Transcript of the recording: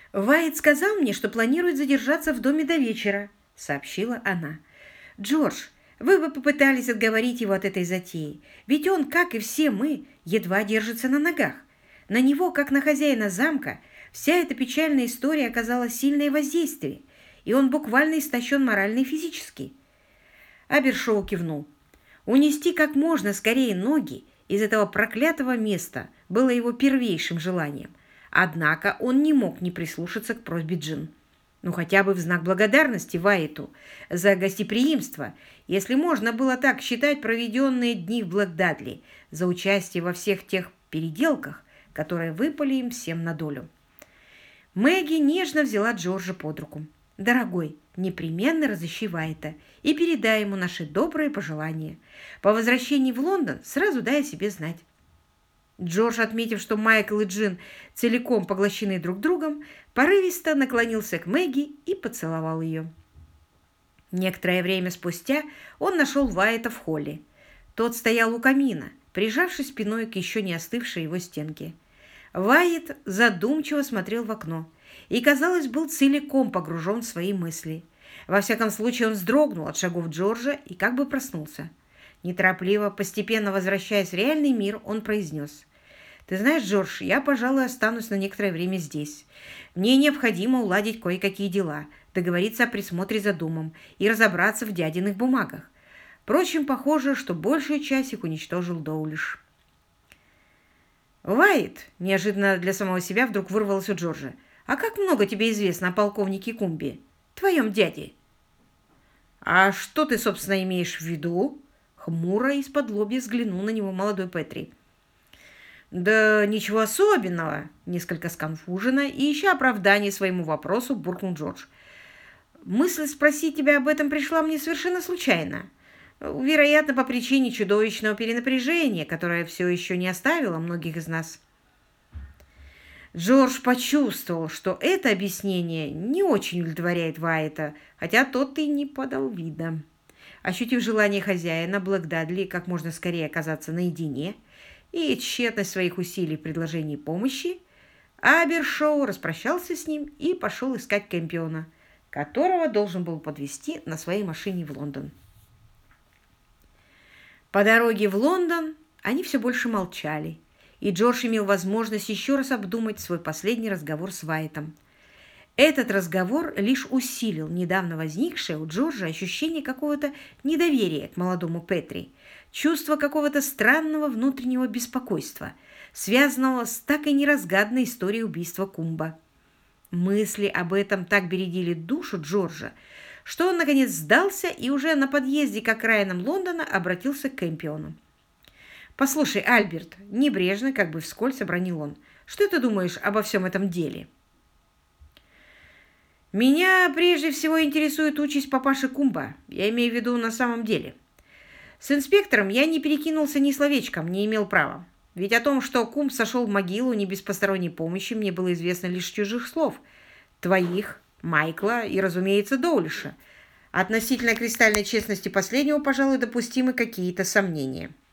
«Вайт сказал мне, что планирует задержаться в доме до вечера», — сообщила она. «Джордж, вы бы попытались отговорить его от этой затеи, ведь он, как и все мы, едва держится на ногах. На него, как на хозяина замка, вся эта печальная история оказала сильное воздействие, и он буквально истощен морально и физически». Абершоу кивнул. Унести как можно скорее ноги из этого проклятого места было его первейшим желанием. Однако он не мог не прислушаться к просьбе Джин. Ну, хотя бы в знак благодарности Вайту за гостеприимство, если можно было так считать проведенные дни в Блэк-Дадли, за участие во всех тех переделках, которые выпали им всем на долю. Мэгги нежно взяла Джорджа под руку. «Дорогой, непременно разыщи Вайта и передай ему наши добрые пожелания. По возвращении в Лондон сразу дай о себе знать». Джордж, отметив, что Майкл и Джин целиком поглощены друг другом, порывисто наклонился к Мэгги и поцеловал ее. Некоторое время спустя он нашел Вайта в холле. Тот стоял у камина, прижавшись спиной к еще не остывшей его стенке. Вайт задумчиво смотрел в окно и, казалось, был целиком погружен в свои мысли. Во всяком случае, он вздрогнул от шагов Джорджа и как бы проснулся. Неторопливо, постепенно возвращаясь в реальный мир, он произнес: «Ты знаешь, Джордж, я, пожалуй, останусь на некоторое время здесь. Мне необходимо уладить кое-какие дела, договориться о присмотре за домом и разобраться в дядиных бумагах. Впрочем, похоже, что большую часть их уничтожил Доулиш». «Вайт!» – неожиданно для самого себя вдруг вырвалось у Джорджа. «А как много тебе известно о полковнике Кумби, твоем дяде?» «А что ты, собственно, имеешь в виду?» Хмуро из-под-лобья взглянул на него молодой Петри. «Да ничего особенного», – несколько сконфуженно и ища оправдание своему вопросу, буркнул Джордж. «Мысль спросить тебя об этом пришла мне совершенно случайно. Вероятно, по причине чудовищного перенапряжения, которое все еще не оставило многих из нас». Джордж почувствовал, что это объяснение не очень удовлетворяет Вайта, хотя тот и не подал вида. Ощутив желание хозяина Блэк-Дадли как можно скорее оказаться наедине и тщетность своих усилий в предложении помощи, Абершоу распрощался с ним и пошел искать Кэмпиона, которого должен был подвезти на своей машине в Лондон. По дороге в Лондон они все больше молчали, и Джордж имел возможность еще раз обдумать свой последний разговор с Вайтом. Этот разговор лишь усилил недавно возникшее у Джорджа ощущение какого-то недоверия к молодому Петри, чувство какого-то странного внутреннего беспокойства, связанного с так и неразгаданной историей убийства Кумба. Мысли об этом так бередили душу Джорджа, что он, наконец, сдался и уже на подъезде к окраинам Лондона обратился к Кэмпиону. «Послушай, Альберт», – небрежно, как бы вскользь обронил он, – «что ты думаешь обо всем этом деле?» «Меня прежде всего интересует участь папаши Кумба, я имею в виду на самом деле. С инспектором я не перекинулся ни словечком, не имел права. Ведь о том, что Кумб сошел в могилу не без посторонней помощи, мне было известно лишь чужих слов. Твоих, Майкла и, разумеется, Доулиша. Относительно кристальной честности последнего, пожалуй, допустимы какие-то сомнения».